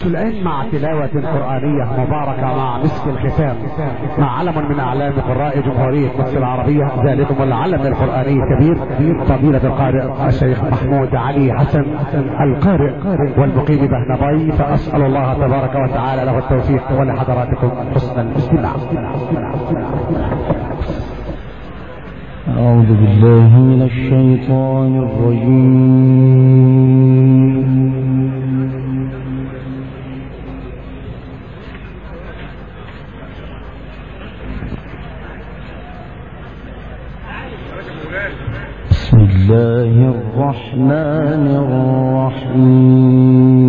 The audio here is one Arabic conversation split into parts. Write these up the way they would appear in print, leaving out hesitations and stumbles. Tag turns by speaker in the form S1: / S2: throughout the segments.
S1: الآن مع تلاوة قرآنية مباركة مع مسك الختام مع علم من أعلام قراء جمهورية مصر العربية، ذلكم العلم القرآني الكبير فضيلة القارئ الشيخ محمود علي حسن القارئ والمقيم بهنبي. فأسأل الله تبارك وتعالى له التوفيق ولحضراتكم حسن الاستماع.
S2: أعوذ بالله من الشيطان الرجيم. بسم الله الرحمن الرحيم.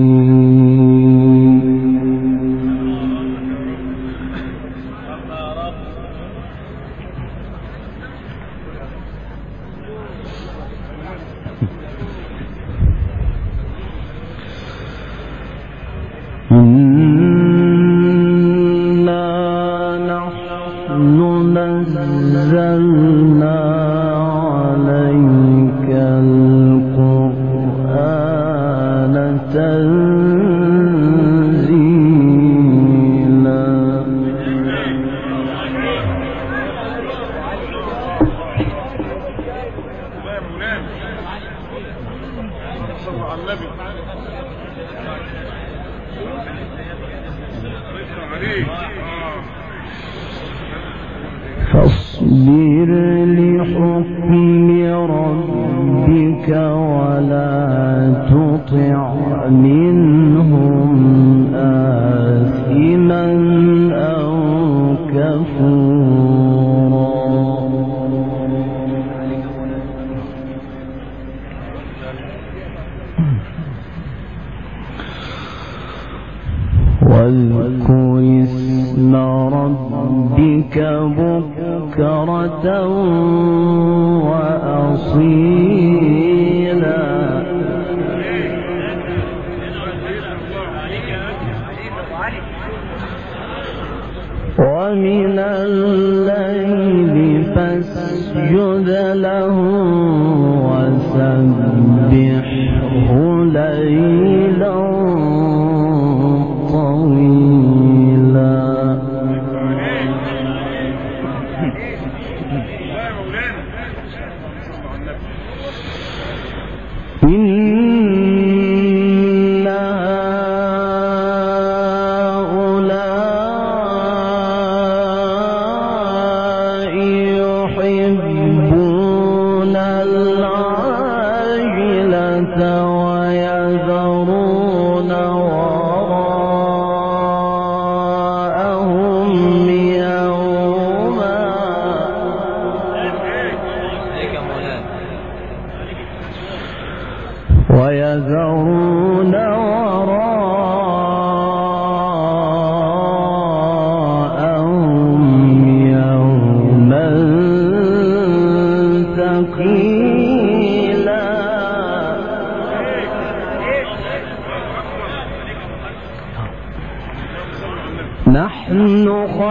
S2: فاصبر لحكم ربك ولا تطع منهم آثما أو كفورا. واذكر اسم ربك بكرة وأصيلا. ومن الليل فاسجد له وسبحه ليلا طويلا. إن هؤلاء يحبون العاجلة ويذرون وراءهم يوما ثقيلا. نحن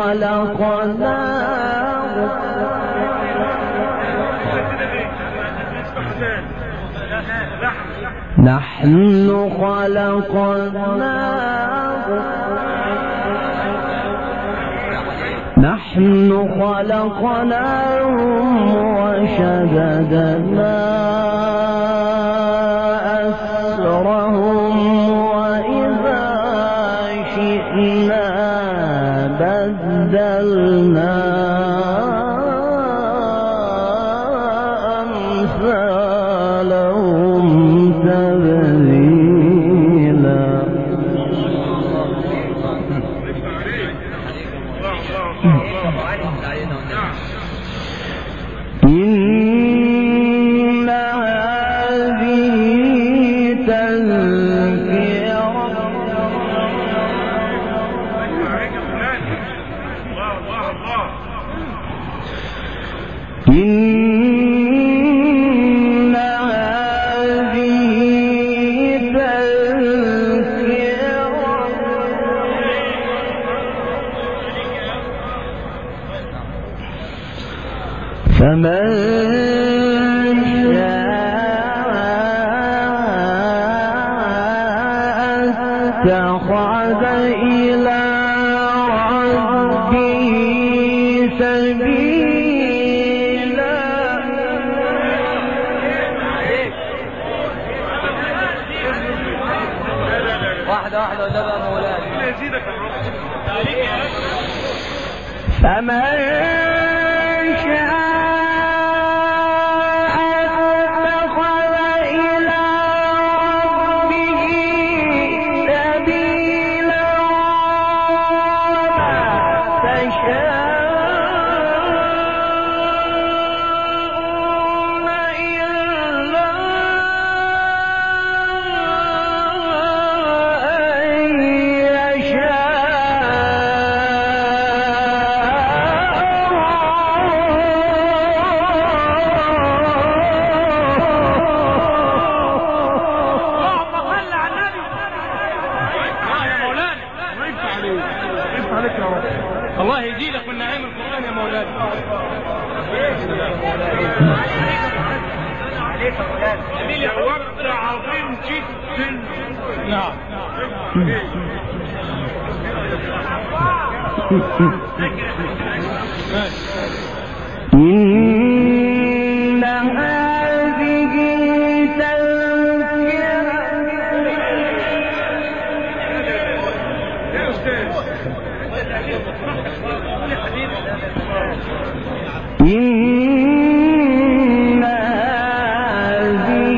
S2: خلقناهم وشددنا أسرهم وإذا شئنا بدلنا أمثالهم تبديلا. إن هذه تذكرة فمن شاء اتخذ إلى ربه سبيلا.
S3: واحدة واحدة وده بقى مولانا.
S2: فمن شاء اتخذ إلى ربه سبيلا وما تشاءون إلا أن
S3: الله يجيلك من نعيم القرآن يا مولانا. جميل يا ورد عظيم جدا. نعم.
S2: إن هذه تذكرة.
S3: يا أستاذ
S2: إن هذه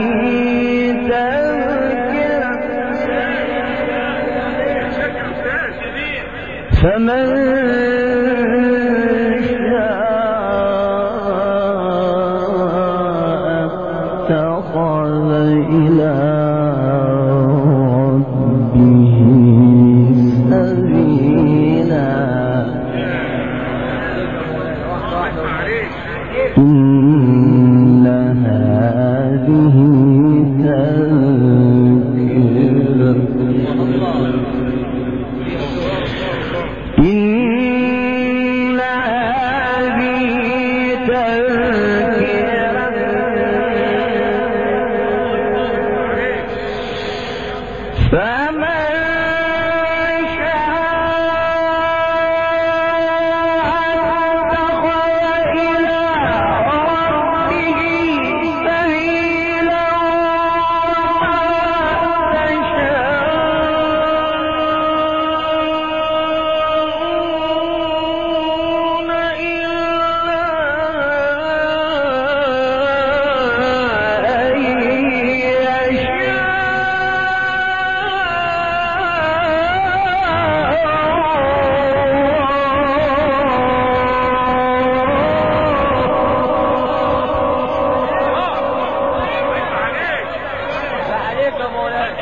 S2: تذكرة فمن شاء اتخذ إلى ربه سبيلا. إن هذه تذكرة. إن هذه تذكرة فمن شاء اتخذ إلى ربه سبيلا وما تشاءون إلا أن
S3: عليك يا مولانا.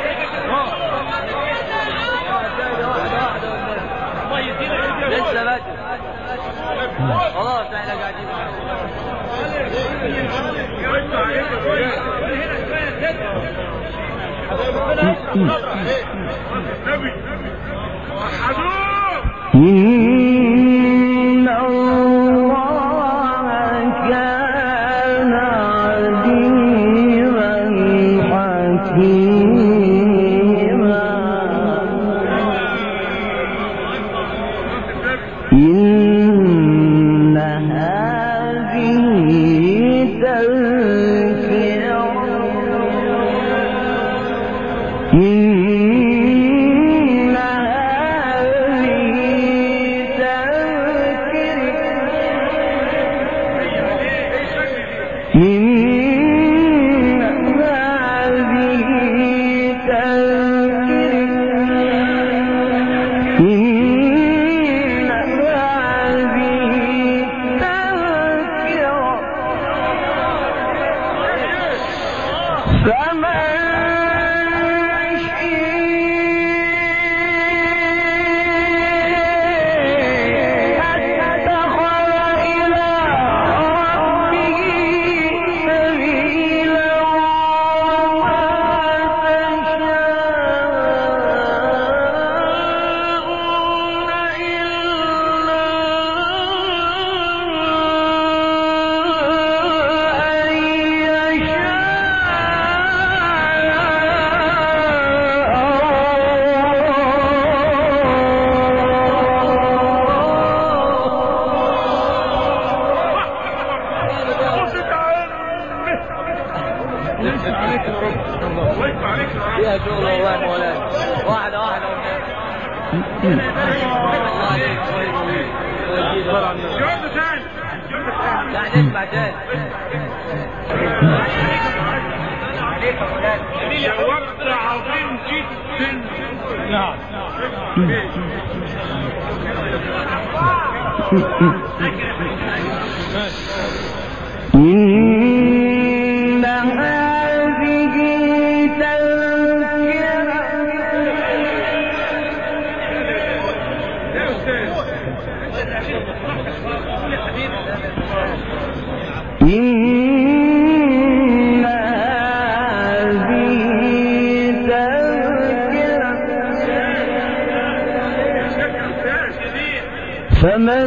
S3: لسه بدري. خلاص احنا قاعدين.
S2: إن الله كان عليما حكيما. إن هذه تذكرة. إن هذه
S3: وقت عظيم جدا. نعم.
S2: إن هذه تذكرة إن هذه تذكرة فمن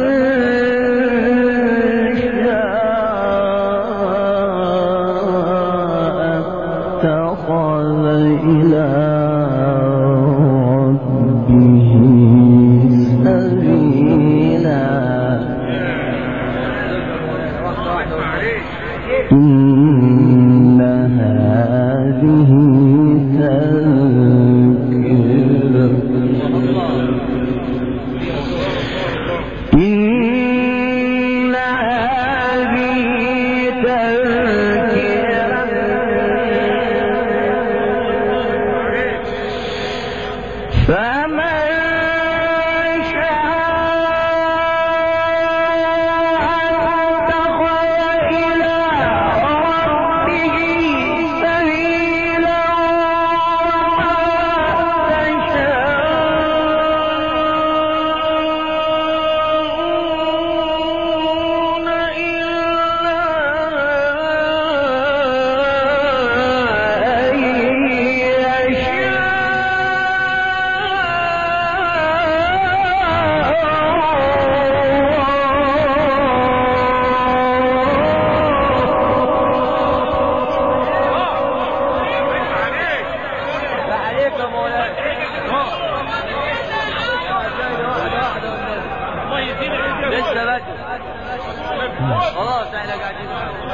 S3: خلاص احنا قاعدين.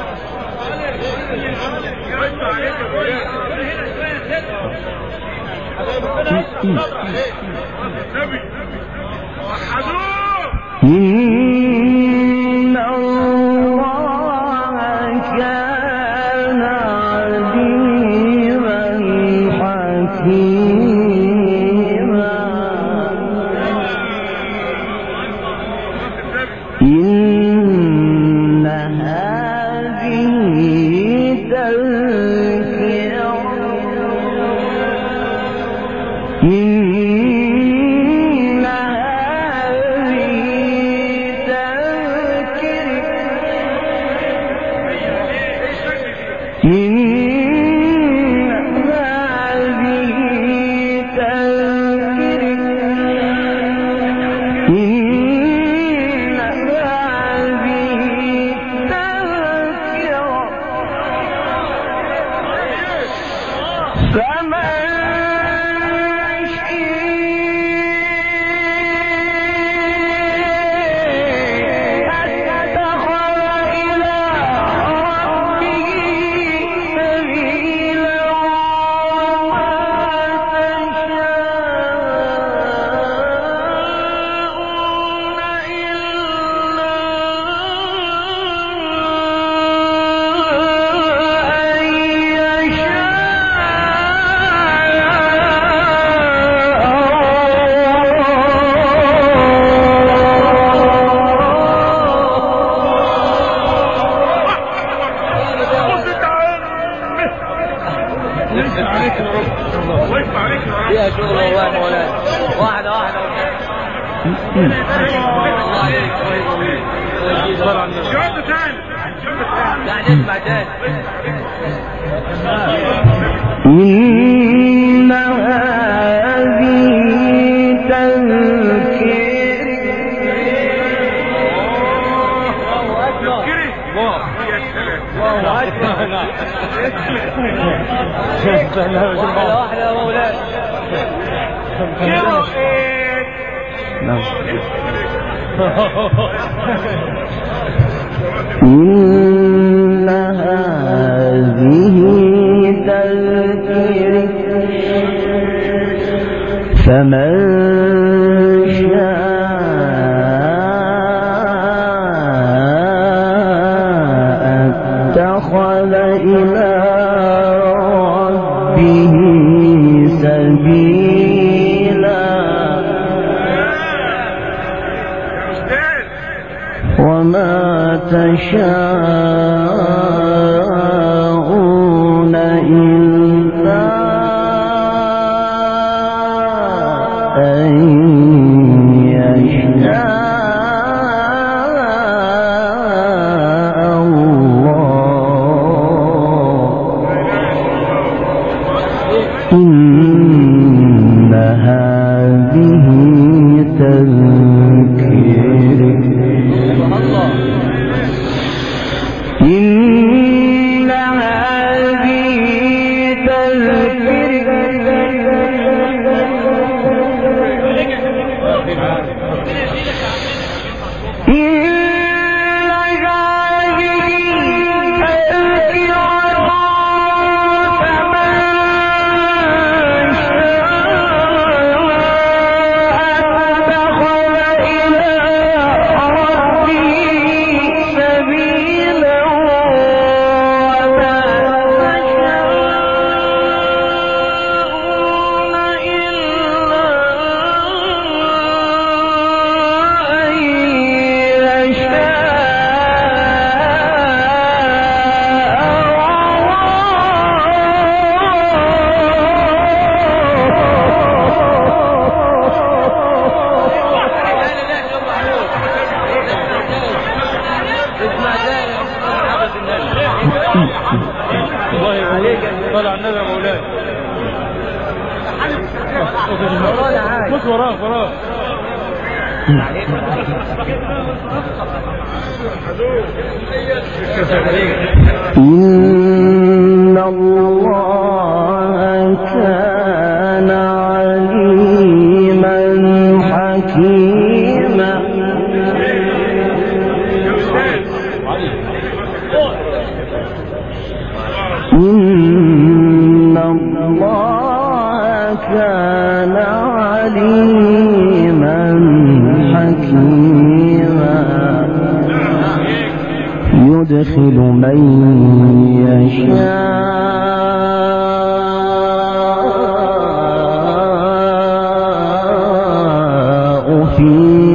S2: إن الله كان عليما حكيما. إن هذه تذكرة
S3: فيها شغل والله يا مولانا. واحدة واحدة
S4: شوط ثاني
S3: يعني اسمع تاني.
S2: إن هذه
S3: واحدة واحدة يا مولانا.
S2: إن هذه تذكرة فمن شاء اتخذ إلى ربه سبيلا وما تشاءون إلا أن يشاء الله إن هذه تذكرة إن هذه
S4: طلع النبي يا مولاي بص وراه
S2: إن الله كان عليما حكيما إن الله كان عليما حكيما يدخل من يشاء في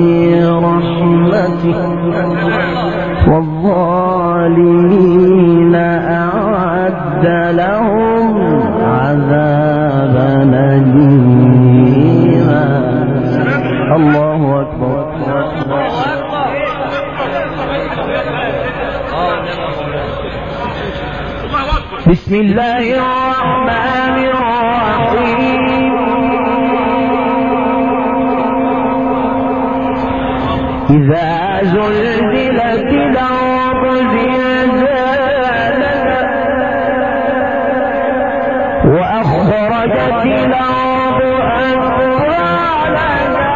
S2: رحمته والظالمين أعد لهم عذابا أليما الله أكبر بسم الله الرحمن الرحيم إذا زلزلت الأرض زلزالها وأخرجت الأرض أثقالها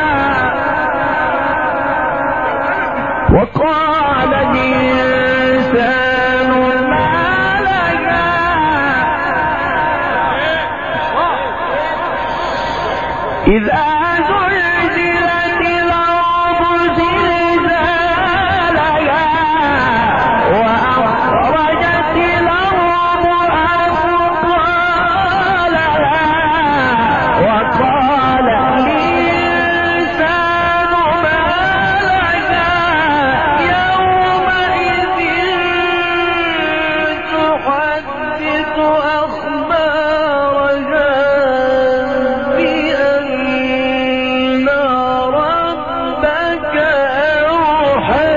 S2: وقال الإنسان ما لها إذا زلزلت الأرض زلزالها وأخرجت الأرض أثقالها وقال الإنسان ما لها يومئذ تحدث أخبارها بأن ربك أوحى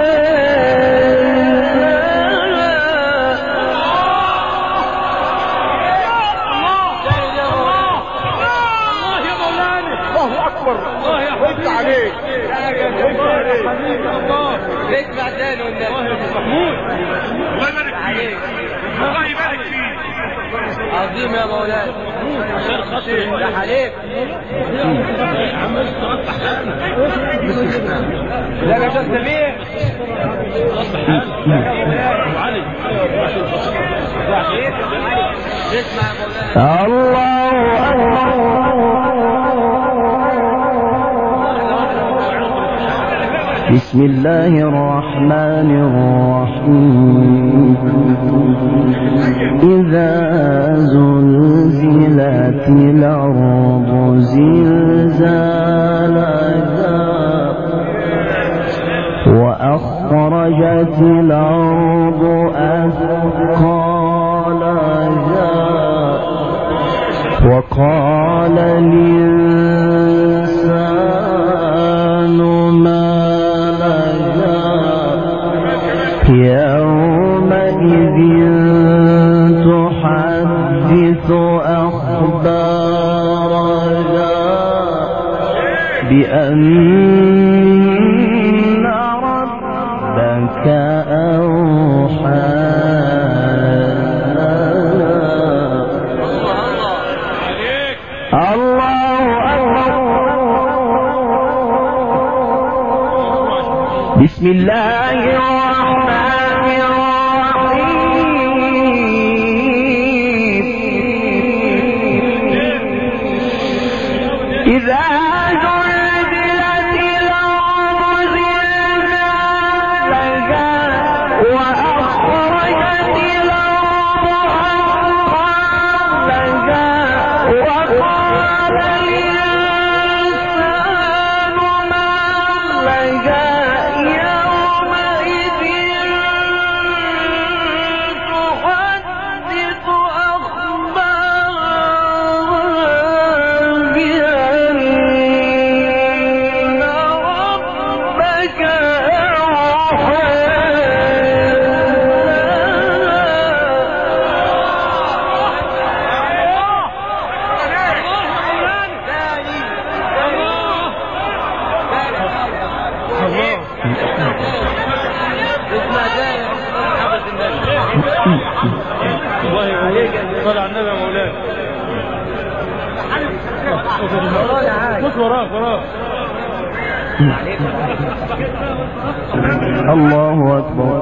S4: الله يحفظك عليك
S3: اسمع تاني والنبي
S4: محمود الله يبارك فيك الله يبارك فيك
S3: عظيم يا مولانا
S4: عشان خاطر
S3: يا حليف لا يا شيخ سمير
S4: علي
S3: اسمع يا مولانا
S2: الله أكبر
S5: بسم الله الرحمن الرحيم إذا زلزلت الأرض زلزالها وأخرجت الأرض أثقالها وقال الإنسان ما لها يومئذ تحدث أخبارها بأن ربك أوحى بسم الله الرحمن الرحيم إذا زلزلت الأرض زلزالها وأخرجت الأرض أثقالها وقال الإنسان ما لها
S4: صل على النبي يا مولانا. خد وراك
S5: الله أكبر.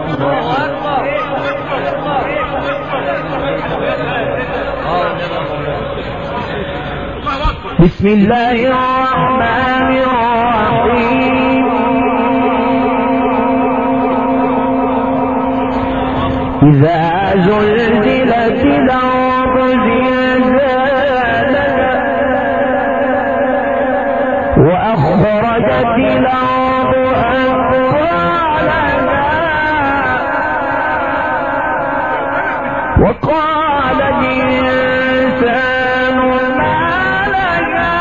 S5: بسم الله الرحمن الرحيم إذا زلزلت الأرض زلزالها وأخرجت الأرض أثقالها وقال الإنسان ما لها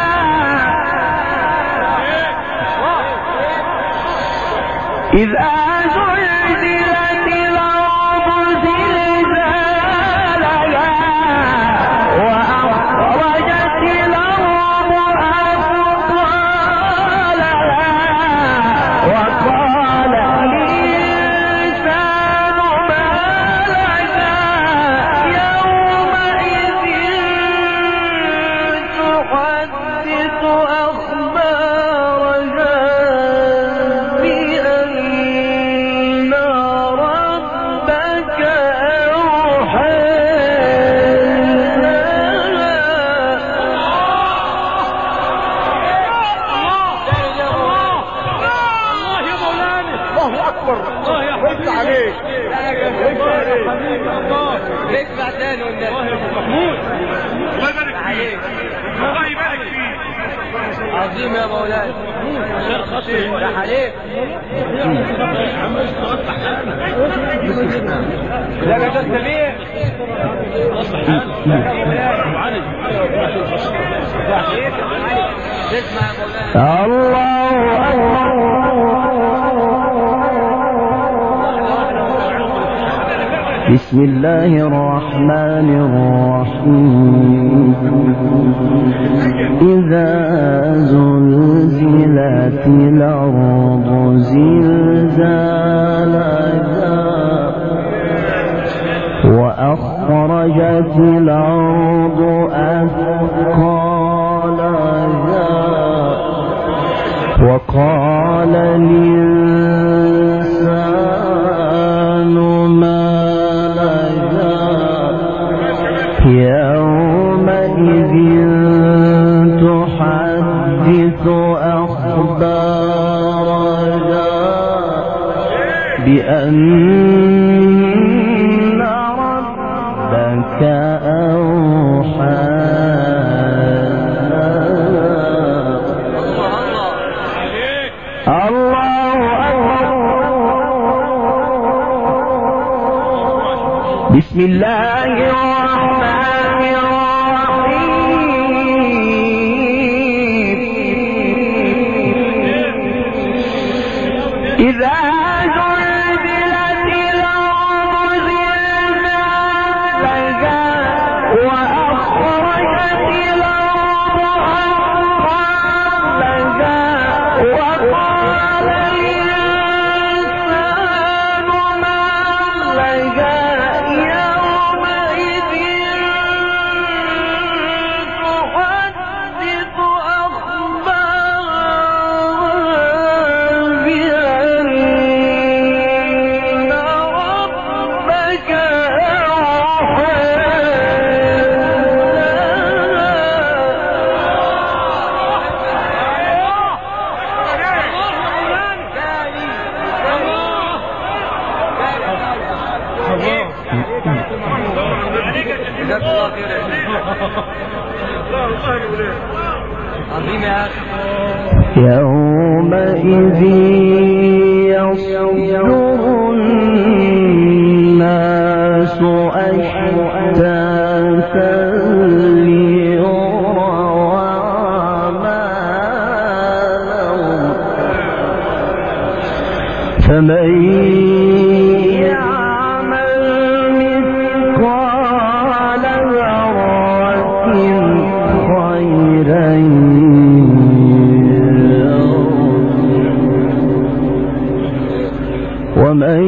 S5: إذا زلزلت الأرض زلزالها وأخرجت الأرض أثقالها وقال الإنسان ما لها يومئذ تحدث أخبارها بأن ربك أوحى
S4: الله يا حبيبي عليك.
S3: اسمع تاني والنبي.
S4: محمود الله يبارك فيك. الله يبارك فيك.
S3: عظيم يا مولانا.
S4: شيخ خطير
S3: ده عليك. لا يا شيخ سمير. اسمع يا مولانا.
S5: الله أكبر. بسم الله الرحمن الرحيم إذا زلزلت الأرض زلزالها وأخرجت الأرض أثقالها وقال الإنسان ما يومئذ تحدث أخبارها بأن ربك أوحى الله أكبر. بسم الله الرحمن الرحيم. إذا زلزلت الأرض زلزالها وأخرجت الأرض أثقالها وقال الإنسان ما لها يومئذ تحدث أخبارها بأن ربك أوحى يومئذ يصدر الناس أشتاتا ليروا أعمالهم فمن يعمل مثقال ذرة خيرا ومن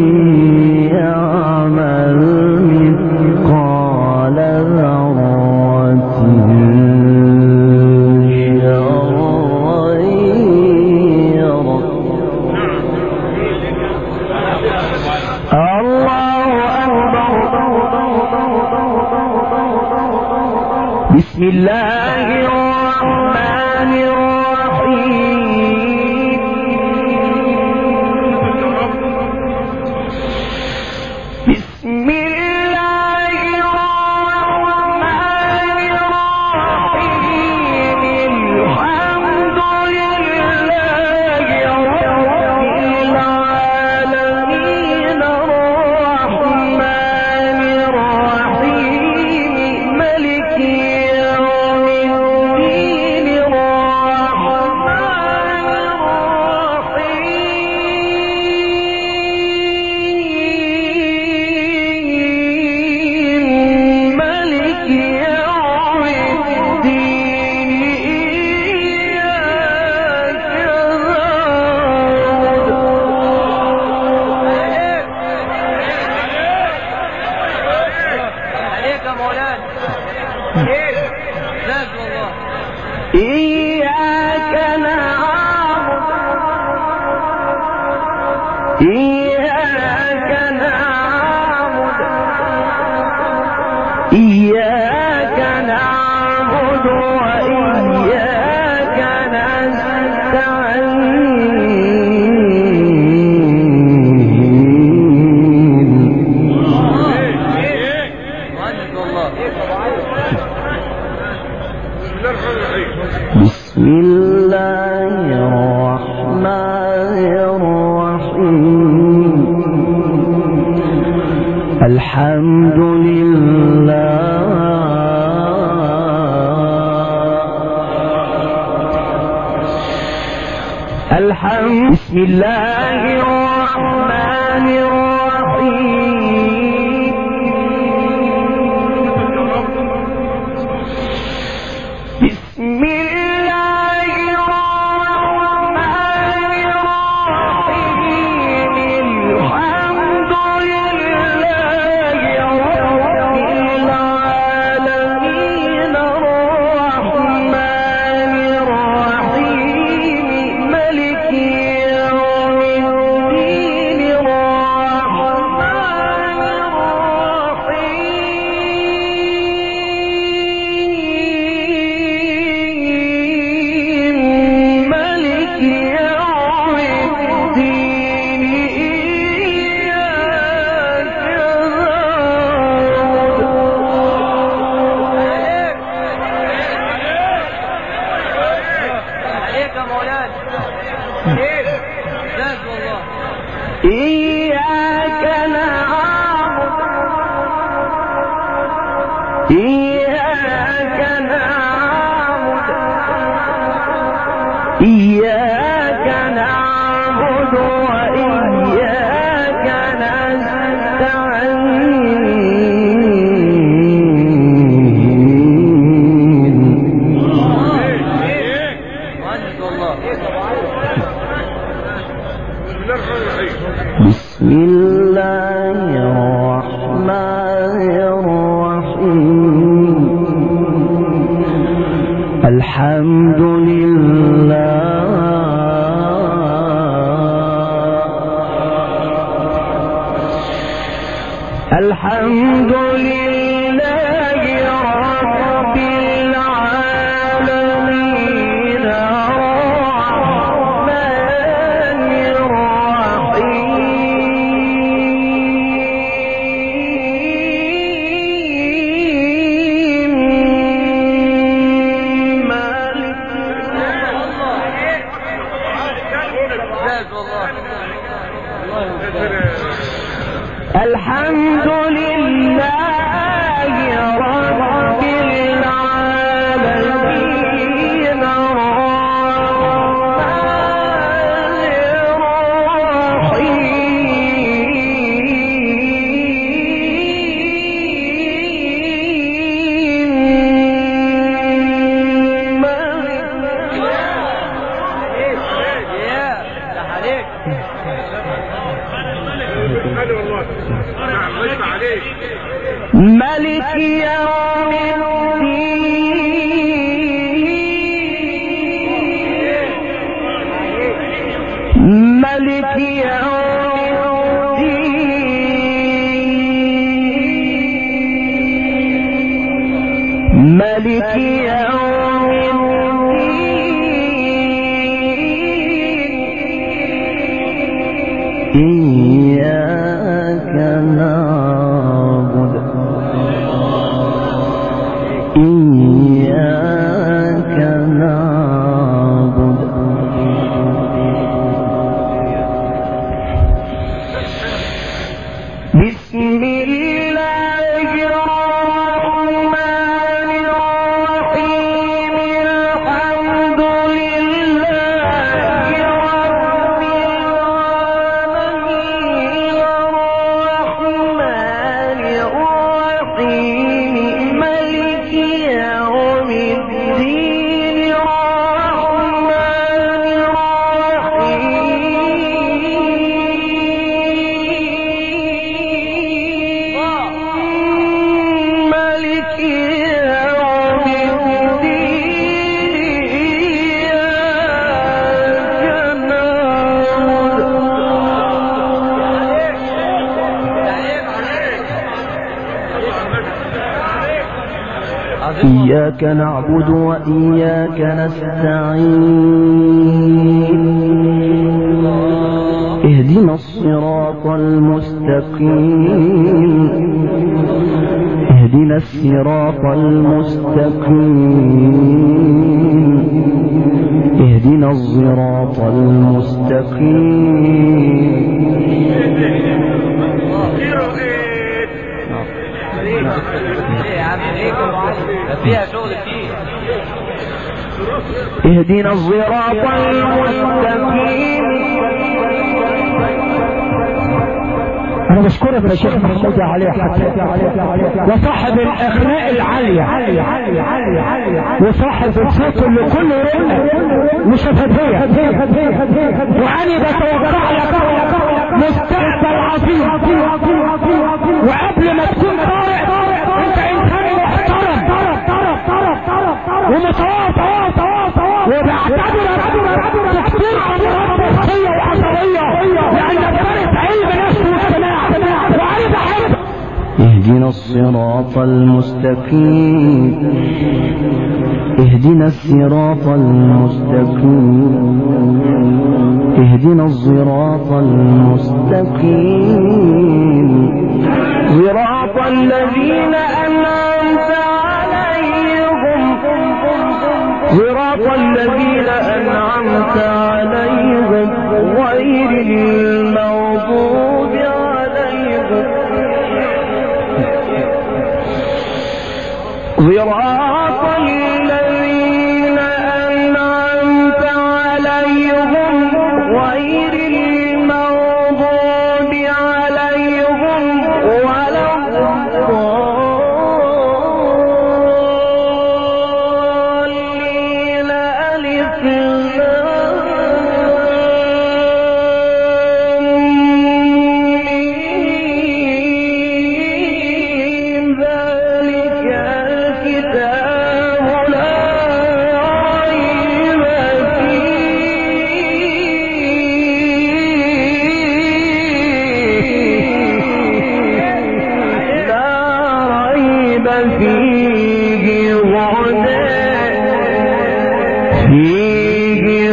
S5: يعمل مثقال ذرة شرا يره. الله أكبر. بسم الله الرحمن الرحيم. بسم الله الرحمن الرحيم. الحمد لله رب العالمين الرحمن الرحيم ملك يوم الدين الرحمن الرحيم ملك يوم الدين إياك
S3: عليك يا مولانا. ذاك والله.
S5: إياك نعبد إياك نعبد إياك نعبد وإياك نستعين. بسم الله الرحمن الرحيم. الحمد لله بسم الله الرحمن الرحيم. بسم الله الرحمن الرحيم. الحمد لله رب العالمين الرحمن الرحيم ملك يوم الدين الرحمن
S3: مولانا. لا والله.
S5: إياك نعبد إياك نعبد إياك نعبد وإياك نستعين. بسم الله الرحمن الرحيم. الحمد لله الحمد لله رب العالمين الرحمن الرحيم مالك الحمد لله رب العالمين ملك يوم الدين ملك يوم الدين ملك يوم الدين إياك نعبد إياك نعبد بسم الله الرحمن الرحيم. الحمد لله رب العالمين الرحمن الرحيم ملك يوم الدين الرحمن الرحيم ملك يوم الدين إياك نعبد إياك نعبد وإياك نستعين. اهدنا الصراط المستقيم اهدنا الصراط المستقيم اهدنا الصراط المستقيم.
S3: فيها شغل كتير.
S5: اهدنا الصراط المستقيم.
S1: انا بشكرك يا شيخ محمود عليه وصاحب الاغناء العالية وصاحب الصوت اللي كله وشفافية، واني بتوقع لك مستقبل عظيم، وقبل ما تكون طارق انت انسان محترم ومتواضع، وبعتبرك تكتير امراض نفسية وعصبية لانك فارس علم نفس واجتماع وعايز احبك.
S5: اهدنا الصراط المستقيم اهدنا الصراط المستقيم اهدنا الصراط المستقيم صراط الذين أنعمت عليهم صراط الذين أنعمت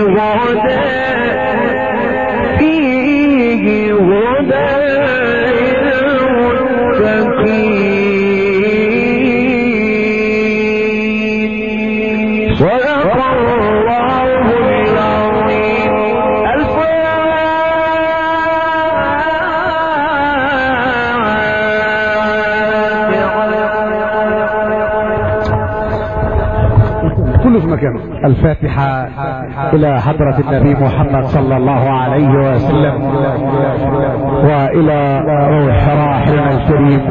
S1: الفاتحة إلى حضرة النبي محمد صلى الله عليه وسلم وإلى روح راحلنا الكريم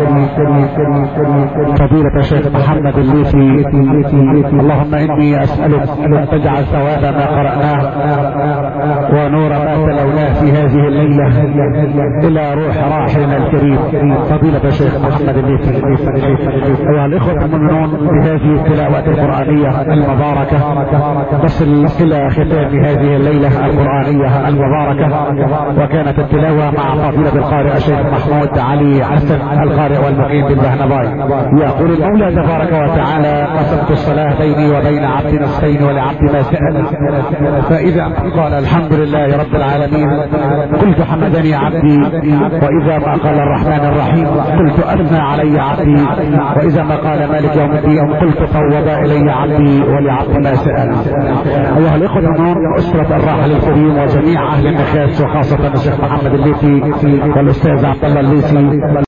S1: فضيلة الشيخ محمد الليثي. اللهم إني أسألك أن تجعل ثواب ما قرأناه ونور ما تلوناه في هذه الليلة إلى روح راحلنا الكريم فضيلة الشيخ محمد الليثي. أيها الإخوة المؤمنون، بهذه التلاوة القرآنية المباركة نصل إلى ختام هذه الليلة القرآنية المباركة، وكانت التلاوة مع فضيلة القارئ الشيخ محمود علي حسن القارئ والمقيم بالبهنباي. يقول المولى تبارك وتعالى: قسمت الصلاة بيني وبين عبد نصفين ولعبد ما سأل، فإذا قال الحمد لله رب العالمين قلت حمدني عبدي، وإذا ما قال الرحمن الرحيم قلت أثنى علي عبدي، وإذا ما قال مالك يوم الدين قلت فوض إلي عبدي ولعبد ما سأل. أيها الإخوة المؤمنون، أسرة الراحل الكريم وجميع أهل النخاس وخاصة الشيخ محمد الليثي والأستاذ عبد الله الليثي